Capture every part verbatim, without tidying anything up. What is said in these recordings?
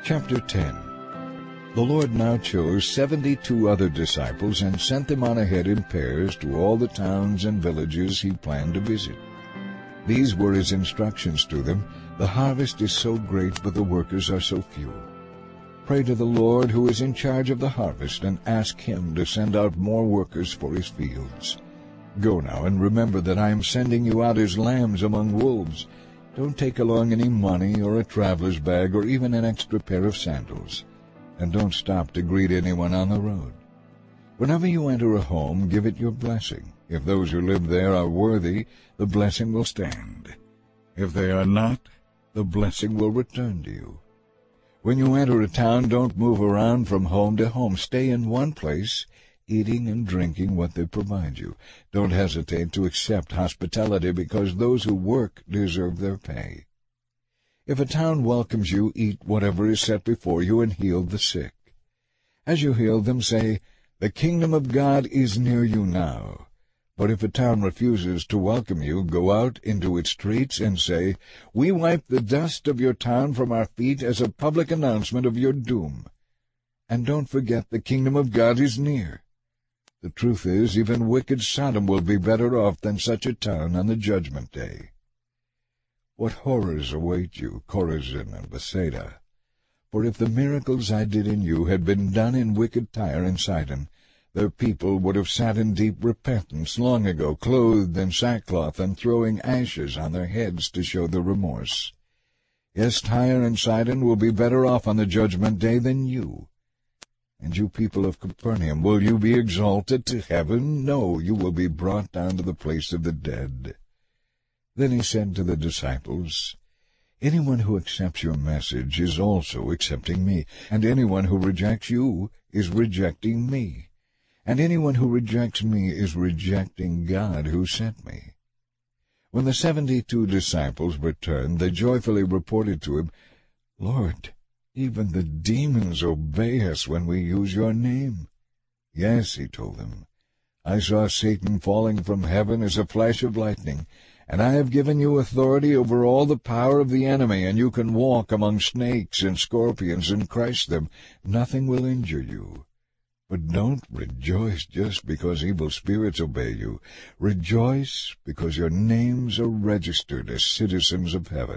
Chapter ten. The Lord now chose seventy-two other disciples and sent them on ahead in pairs to all the towns and villages he planned to visit. These were his instructions to them: "The harvest is so great, but the workers are so few. Pray to the Lord who is in charge of the harvest, and ask him to send out more workers for his fields. Go now, and remember that I am sending you out as lambs among wolves. Don't take along any money or a traveler's bag or even an extra pair of sandals. And don't stop to greet anyone on the road. Whenever you enter a home, give it your blessing. If those who live there are worthy, the blessing will stand. If they are not, the blessing will return to you. When you enter a town, don't move around from home to home. Stay in one place, eating and drinking what they provide you. Don't hesitate to accept hospitality, because those who work deserve their pay. If a town welcomes you, eat whatever is set before you and heal the sick. As you heal them, say, 'The kingdom of God is near you now.' But if a town refuses to welcome you, go out into its streets and say, 'We wipe the dust of your town from our feet as a public announcement of your doom.' And don't forget the kingdom of God is near. The truth is, even wicked Sodom will be better off than such a town on the judgment day. What horrors await you, Chorazin and Bethsaida! For if the miracles I did in you had been done in wicked Tyre and Sidon, their people would have sat in deep repentance long ago, clothed in sackcloth and throwing ashes on their heads to show their remorse. Yes, Tyre and Sidon will be better off on the judgment day than you. And you people of Capernaum, will you be exalted to heaven? No, you will be brought down to the place of the dead." Then he said to the disciples, "Anyone who accepts your message is also accepting me, and anyone who rejects you is rejecting me, and anyone who rejects me is rejecting God who sent me." When the seventy-two disciples returned, they joyfully reported to him, "Lord, even the demons obey us when we use your name." "Yes," he told them, "I saw Satan falling from heaven as a flash of lightning, and I have given you authority over all the power of the enemy, and you can walk among snakes and scorpions and crush them. Nothing will injure you. But don't rejoice just because evil spirits obey you. Rejoice because your names are registered as citizens of heaven."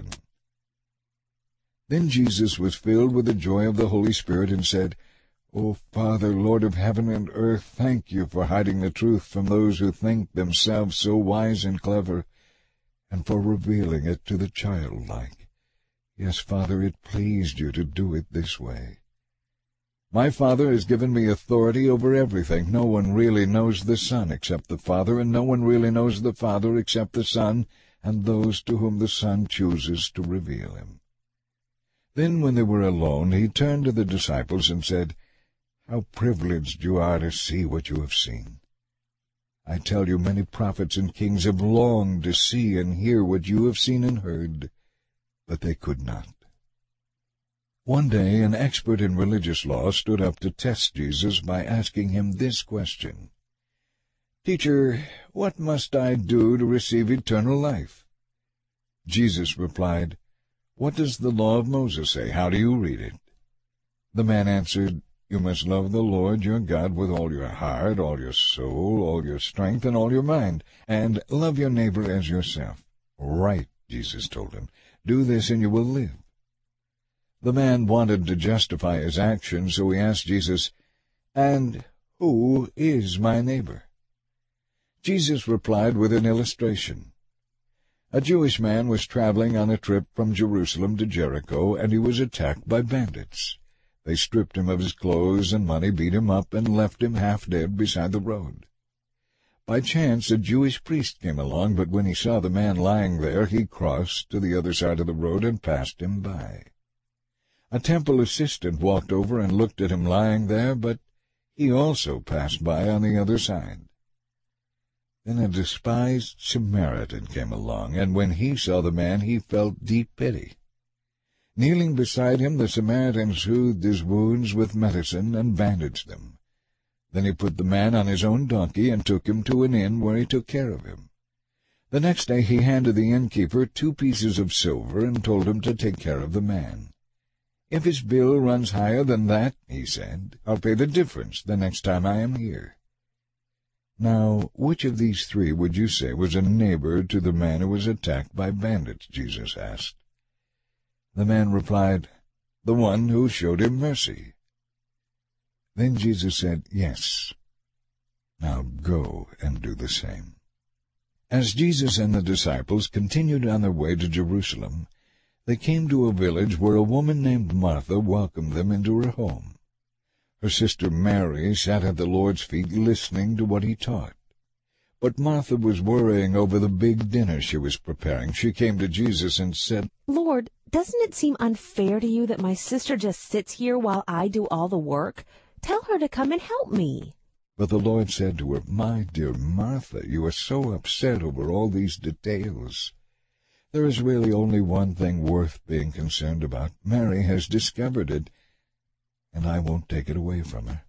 Then Jesus was filled with the joy of the Holy Spirit and said, "O Father, Lord of heaven and earth, thank you for hiding the truth from those who think themselves so wise and clever, and for revealing it to the childlike. Yes, Father, it pleased you to do it this way. My Father has given me authority over everything. No one really knows the Son except the Father, and no one really knows the Father except the Son and those to whom the Son chooses to reveal him." Then, when they were alone, he turned to the disciples and said, "How privileged you are to see what you have seen. I tell you, many prophets and kings have longed to see and hear what you have seen and heard, but they could not." One day an expert in religious law stood up to test Jesus by asking him this question, "Teacher, what must I do to receive eternal life?" Jesus replied, "What does the law of Moses say? How do you read it?" The man answered, "You must love the Lord your God with all your heart, all your soul, all your strength, and all your mind, and love your neighbor as yourself." "Right," Jesus told him. "Do this and you will live." The man wanted to justify his actions, so he asked Jesus, "And who is my neighbor?" Jesus replied with an illustration. A Jewish man was traveling on a trip from Jerusalem to Jericho, and he was attacked by bandits. They stripped him of his clothes and money, beat him up, and left him half dead beside the road. By chance a Jewish priest came along, but when he saw the man lying there, he crossed to the other side of the road and passed him by. A temple assistant walked over and looked at him lying there, but he also passed by on the other side. Then a despised Samaritan came along, and when he saw the man, he felt deep pity. Kneeling beside him, the Samaritan soothed his wounds with medicine and bandaged them. Then he put the man on his own donkey and took him to an inn where he took care of him. The next day he handed the innkeeper two pieces of silver and told him to take care of the man. "If his bill runs higher than that," he said, "I'll pay the difference the next time I am here." "Now, which of these three would you say was a neighbor to the man who was attacked by bandits?" Jesus asked. The man replied, "The one who showed him mercy." Then Jesus said, "Yes. Now go and do the same." As Jesus and the disciples continued on their way to Jerusalem, they came to a village where a woman named Martha welcomed them into her home. Her sister Mary sat at the Lord's feet listening to what he taught. But Martha was worrying over the big dinner she was preparing. She came to Jesus and said, "Lord, doesn't it seem unfair to you that my sister just sits here while I do all the work? Tell her to come and help me." But the Lord said to her, "My dear Martha, you are so upset over all these details. There is really only one thing worth being concerned about. Mary has discovered it, and I won't take it away from her."